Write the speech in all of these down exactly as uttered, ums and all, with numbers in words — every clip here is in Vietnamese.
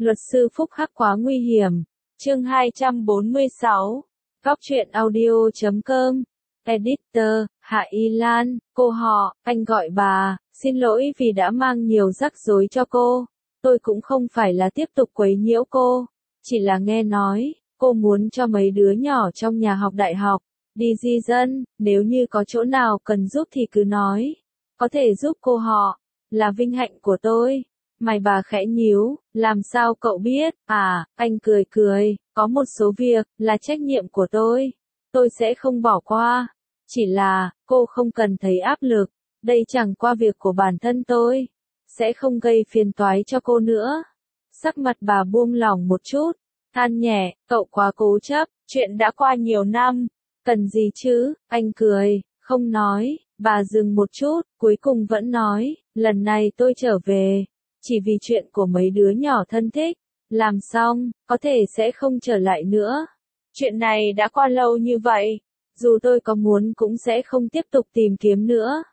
Luật sư Phúc Hắc quá nguy hiểm. Chương hai trăm bốn mươi sáu. Góc truyện audio chấm com. Editor, Hạ Y Lan, cô họ, anh gọi bà, xin lỗi vì đã mang nhiều rắc rối cho cô. Tôi cũng không phải là tiếp tục quấy nhiễu cô, chỉ là nghe nói, cô muốn cho mấy đứa nhỏ trong nhà học đại học, đi di dân, nếu như có chỗ nào cần giúp thì cứ nói, có thể giúp cô họ, là vinh hạnh của tôi. Mày bà khẽ nhíu, làm sao cậu biết, à, anh cười cười, có một số việc, là trách nhiệm của tôi, tôi sẽ không bỏ qua, chỉ là, cô không cần thấy áp lực, đây chẳng qua việc của bản thân tôi, sẽ không gây phiền toái cho cô nữa. Sắc mặt bà buông lỏng một chút, than nhẹ, cậu quá cố chấp, chuyện đã qua nhiều năm, cần gì chứ, anh cười, không nói, bà dừng một chút, cuối cùng vẫn nói, lần này tôi trở về, chỉ vì chuyện của mấy đứa nhỏ thân thích, làm xong, có thể sẽ không trở lại nữa. Chuyện này đã qua lâu như vậy, dù tôi có muốn cũng sẽ không tiếp tục tìm kiếm nữa.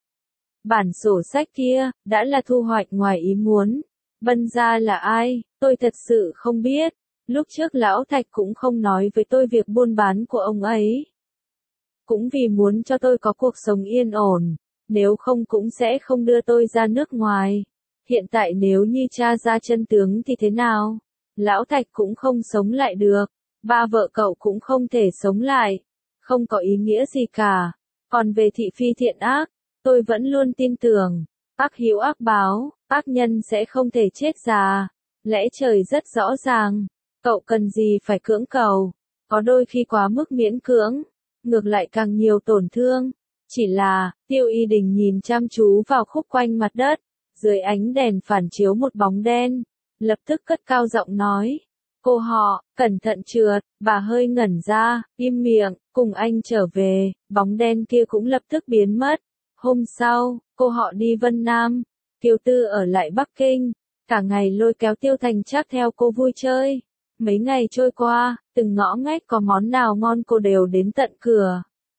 Bản sổ sách kia, đã là thu hoạch ngoài ý muốn. Bân gia là ai, tôi thật sự không biết. Lúc trước Lão Thạch cũng không nói với tôi việc buôn bán của ông ấy. Cũng vì muốn cho tôi có cuộc sống yên ổn, nếu không cũng sẽ không đưa tôi ra nước ngoài. Hiện tại nếu như tra ra chân tướng thì thế nào? Lão Thạch cũng không sống lại được, ba vợ cậu cũng không thể sống lại, không có ý nghĩa gì cả. Còn về thị phi thiện ác, tôi vẫn luôn tin tưởng, ác hiếu ác báo, ác nhân sẽ không thể chết già. Lẽ trời rất rõ ràng, cậu cần gì phải cưỡng cầu, có đôi khi quá mức miễn cưỡng, ngược lại càng nhiều tổn thương. Chỉ là, Tiêu Y Đình nhìn chăm chú vào khúc quanh mặt đất, dưới ánh đèn phản chiếu một bóng đen, lập tức cất cao giọng nói, cô họ, cẩn thận trượt, bà hơi ngẩn ra, im miệng, cùng anh trở về, bóng đen kia cũng lập tức biến mất. Hôm sau, cô họ đi Vân Nam, Kiều Tư ở lại Bắc Kinh, cả ngày lôi kéo Tiêu Thành Trác theo cô vui chơi. Mấy ngày trôi qua, từng ngõ ngách có món nào ngon cô đều đến tận cửa.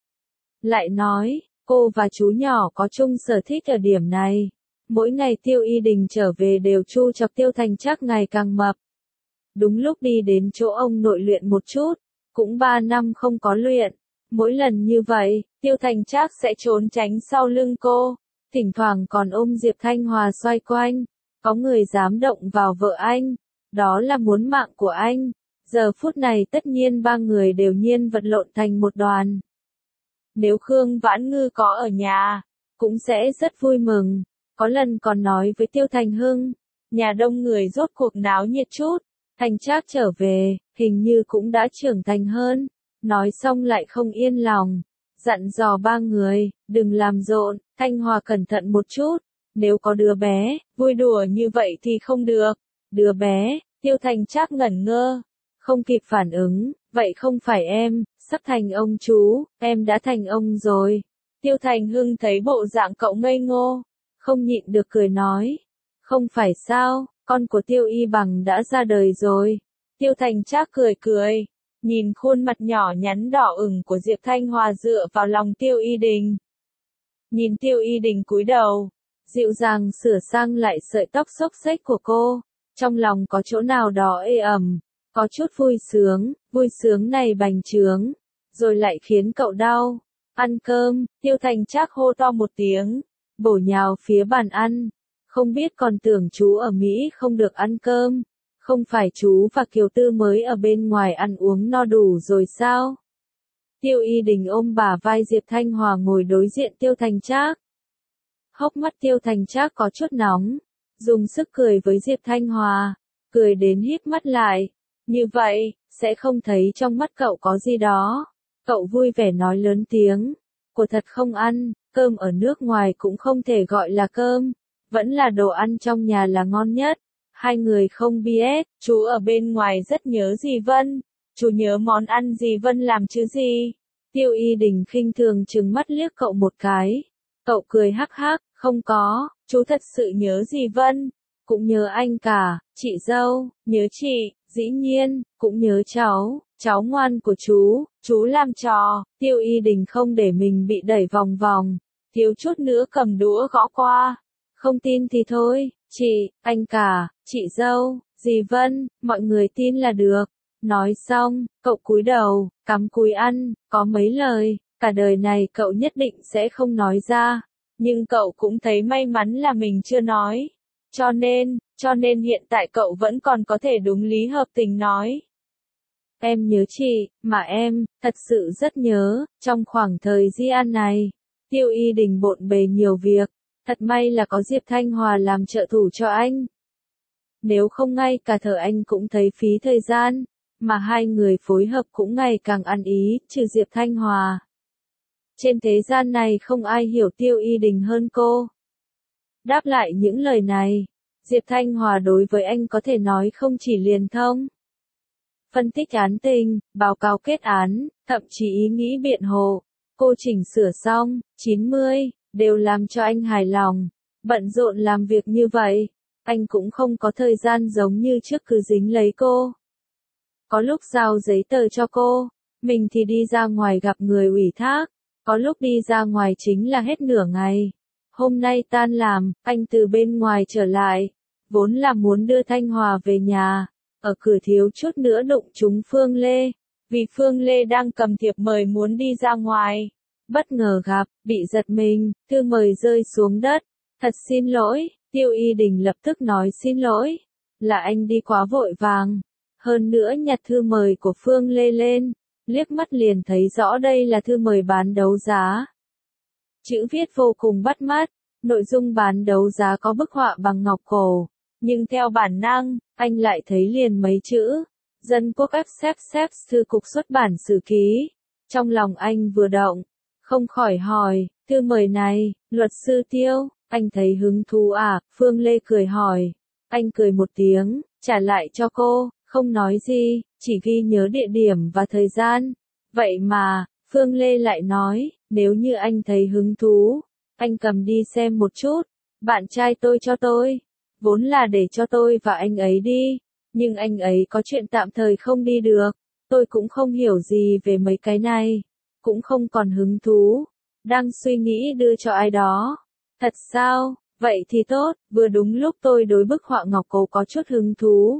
Lại nói, cô và chú nhỏ có chung sở thích ở điểm này. Mỗi ngày Tiêu Y Đình trở về đều chu chọc Tiêu Thành Trác ngày càng mập. Đúng lúc đi đến chỗ ông nội luyện một chút, cũng ba năm không có luyện. Mỗi lần như vậy, Tiêu Thành Trác sẽ trốn tránh sau lưng cô, thỉnh thoảng còn ôm Diệp Thanh Hòa xoay quanh. Có người dám động vào vợ anh, đó là muốn mạng của anh. Giờ phút này tất nhiên ba người đều nhiên vật lộn thành một đoàn. Nếu Khương Vãn Ngư có ở nhà, cũng sẽ rất vui mừng. Có lần còn nói với Tiêu Thành Hưng, nhà đông người rốt cuộc náo nhiệt chút, Thành Trác trở về, hình như cũng đã trưởng thành hơn. Nói xong lại không yên lòng, dặn dò ba người, đừng làm rộn, Thanh Hòa cẩn thận một chút, nếu có đứa bé, vui đùa như vậy thì không được. Đứa bé, Tiêu Thành Trác ngẩn ngơ, không kịp phản ứng, vậy không phải em, sắp thành ông chú, em đã thành ông rồi. Tiêu Thành Hưng thấy bộ dạng cậu ngây ngô, không nhịn được cười nói, không phải sao, con của Tiêu Y Bằng đã ra đời rồi. Tiêu Thành Trác cười cười, nhìn khuôn mặt nhỏ nhắn đỏ ửng của Diệp Thanh Hòa dựa vào lòng Tiêu Y Đình. Nhìn Tiêu Y Đình cúi đầu, dịu dàng sửa sang lại sợi tóc xốc xếch của cô, trong lòng có chỗ nào đó ê ẩm, có chút vui sướng, vui sướng này bành trướng, rồi lại khiến cậu đau. Ăn cơm, Tiêu Thành Trác hô to một tiếng, bổ nhào phía bàn ăn, không biết còn tưởng chú ở Mỹ không được ăn cơm, không phải chú và Kiều Tư mới ở bên ngoài ăn uống no đủ rồi sao? Tiêu Y Đình ôm bả vai Diệp Thanh Hòa ngồi đối diện Tiêu Thành Trác. Hốc mắt Tiêu Thành Trác có chút nóng, dùng sức cười với Diệp Thanh Hòa, cười đến híp mắt lại. Như vậy, sẽ không thấy trong mắt cậu có gì đó. Cậu vui vẻ nói lớn tiếng, của thật không ăn, cơm ở nước ngoài cũng không thể gọi là cơm, vẫn là đồ ăn trong nhà là ngon nhất. Hai người không biết, chú ở bên ngoài rất nhớ dì Vân, chú nhớ món ăn dì Vân làm chứ gì. Tiêu Y Đình khinh thường trừng mắt liếc cậu một cái. Cậu cười hắc hắc, không có, chú thật sự nhớ dì Vân, cũng nhớ anh cả, chị dâu, nhớ chị, dĩ nhiên, cũng nhớ cháu, cháu ngoan của chú, chú làm trò. Tiêu Y Đình không để mình bị đẩy vòng vòng, thiếu chút nữa cầm đũa gõ qua. Không tin thì thôi, chị, anh cả, chị dâu, Dì Vân, mọi người tin là được. Nói xong, cậu cúi đầu, cắm cúi ăn, có mấy lời, cả đời này cậu nhất định sẽ không nói ra. Nhưng cậu cũng thấy may mắn là mình chưa nói. Cho nên, cho nên hiện tại cậu vẫn còn có thể đúng lý hợp tình nói. Em nhớ chị, mà em, thật sự rất nhớ, trong khoảng thời di an này. Tiêu Y Đình bộn bề nhiều việc, thật may là có Diệp Thanh Hòa làm trợ thủ cho anh. Nếu không ngay cả thở anh cũng thấy phí thời gian, mà hai người phối hợp cũng ngày càng ăn ý, trừ Diệp Thanh Hòa. Trên thế gian này không ai hiểu Tiêu Y Đình hơn cô. Đáp lại những lời này, Diệp Thanh Hòa đối với anh có thể nói không chỉ liền thông. Phân tích án tình, báo cáo kết án, thậm chí ý nghĩ biện hộ, cô chỉnh sửa xong, chín mươi, đều làm cho anh hài lòng. Bận rộn làm việc như vậy, anh cũng không có thời gian giống như trước cứ dính lấy cô. Có lúc giao giấy tờ cho cô, mình thì đi ra ngoài gặp người ủy thác, có lúc đi ra ngoài chính là hết nửa ngày. Hôm nay tan làm, anh từ bên ngoài trở lại, vốn là muốn đưa Thanh Hòa về nhà, ở cửa thiếu chút nữa đụng trúng Phương Lê, vì Phương Lê đang cầm thiệp mời muốn đi ra ngoài. Bất ngờ gặp, bị giật mình, thư mời rơi xuống đất. Thật xin lỗi, Tiêu Y Đình lập tức nói xin lỗi, là anh đi quá vội vàng. Hơn nữa nhặt thư mời của Phương Lê lên, liếc mắt liền thấy rõ đây là thư mời bán đấu giá. Chữ viết vô cùng bắt mắt, nội dung bán đấu giá có bức họa bằng ngọc cổ, nhưng theo bản năng, anh lại thấy liền mấy chữ, Dân Quốc ép xếp xếp thư cục xuất bản sử ký. Trong lòng anh vừa động, không khỏi hỏi, thư mời này, luật sư Tiêu, anh thấy hứng thú à, Phương Lê cười hỏi. Anh cười một tiếng, trả lại cho cô, không nói gì, chỉ ghi nhớ địa điểm và thời gian. Vậy mà, Phương Lê lại nói, nếu như anh thấy hứng thú, anh cầm đi xem một chút, bạn trai tôi cho tôi, vốn là để cho tôi và anh ấy đi, nhưng anh ấy có chuyện tạm thời không đi được, tôi cũng không hiểu gì về mấy cái này, cũng không còn hứng thú, đang suy nghĩ đưa cho ai đó. Thật sao, vậy thì tốt, vừa đúng lúc tôi đối bức họa ngọc cổ có chút hứng thú.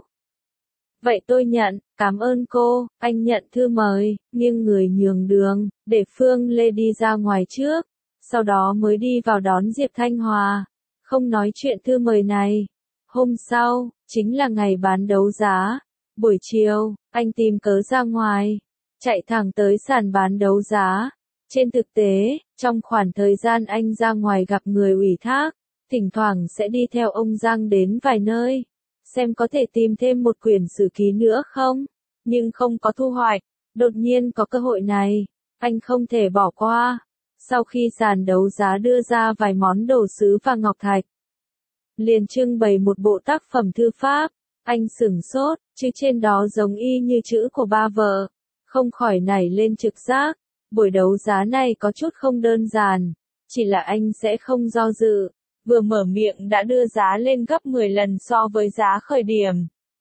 Vậy tôi nhận, cảm ơn cô, anh nhận thư mời, nghiêng người nhường đường, để Phương Lê đi ra ngoài trước, sau đó mới đi vào đón Diệp Thanh Hòa, không nói chuyện thư mời này. Hôm sau, chính là ngày bán đấu giá, buổi chiều, anh tìm cớ ra ngoài, chạy thẳng tới sàn bán đấu giá. Trên thực tế, trong khoảng thời gian anh ra ngoài gặp người ủy thác, thỉnh thoảng sẽ đi theo ông Giang đến vài nơi, xem có thể tìm thêm một quyển sử ký nữa không, nhưng không có thu hoạch. Đột nhiên có cơ hội này, anh không thể bỏ qua. Sau khi sàn đấu giá đưa ra vài món đồ sứ và ngọc thạch, liền trưng bày một bộ tác phẩm thư pháp, anh sửng sốt, chữ trên đó giống y như chữ của ba vợ, không khỏi nảy lên trực giác. Buổi đấu giá này có chút không đơn giản, chỉ là anh sẽ không do dự, vừa mở miệng đã đưa giá lên gấp mười lần so với giá khởi điểm.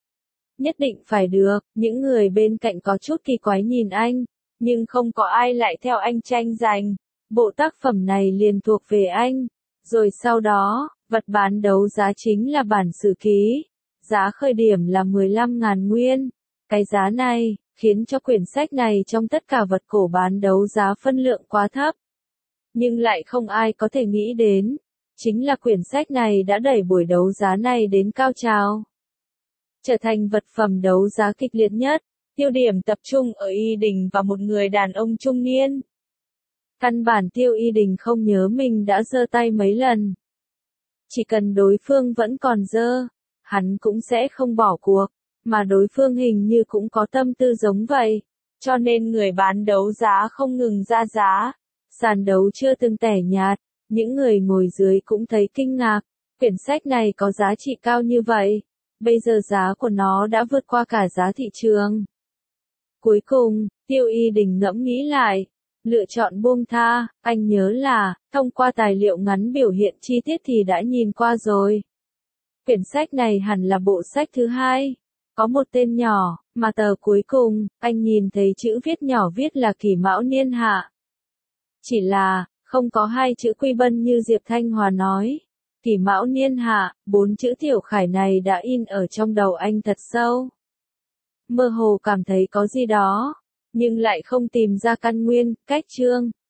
Nhất định phải được, những người bên cạnh có chút kỳ quái nhìn anh, nhưng không có ai lại theo anh tranh giành, bộ tác phẩm này liền thuộc về anh. Rồi sau đó, vật bán đấu giá chính là bản sử ký, giá khởi điểm là mười lăm nghìn nguyên, cái giá này khiến cho quyển sách này trong tất cả vật cổ bán đấu giá phân lượng quá thấp. Nhưng lại không ai có thể nghĩ đến, chính là quyển sách này đã đẩy buổi đấu giá này đến cao trào. Trở thành vật phẩm đấu giá kịch liệt nhất, tiêu điểm tập trung ở Y Đình và một người đàn ông trung niên. Căn bản Tiêu Y Đình không nhớ mình đã giơ tay mấy lần. Chỉ cần đối phương vẫn còn giơ, hắn cũng sẽ không bỏ cuộc. Mà đối phương hình như cũng có tâm tư giống vậy, cho nên người bán đấu giá không ngừng ra giá. Sàn đấu chưa từng tẻ nhạt, những người ngồi dưới cũng thấy kinh ngạc, quyển sách này có giá trị cao như vậy, bây giờ giá của nó đã vượt qua cả giá thị trường. Cuối cùng, Tiêu Y Đình ngẫm nghĩ lại, lựa chọn buông tha. Anh nhớ là, thông qua tài liệu ngắn biểu hiện chi tiết thì đã nhìn qua rồi. Quyển sách này hẳn là bộ sách thứ hai. Có một tên nhỏ, mà tờ cuối cùng, anh nhìn thấy chữ viết nhỏ viết là Kỷ Mão Niên Hạ. Chỉ là, không có hai chữ Quy Bân như Diệp Thanh Hòa nói. Kỷ Mão Niên Hạ, bốn chữ Tiểu Khải này đã in ở trong đầu anh thật sâu. Mơ hồ cảm thấy có gì đó, nhưng lại không tìm ra căn nguyên, cách chương.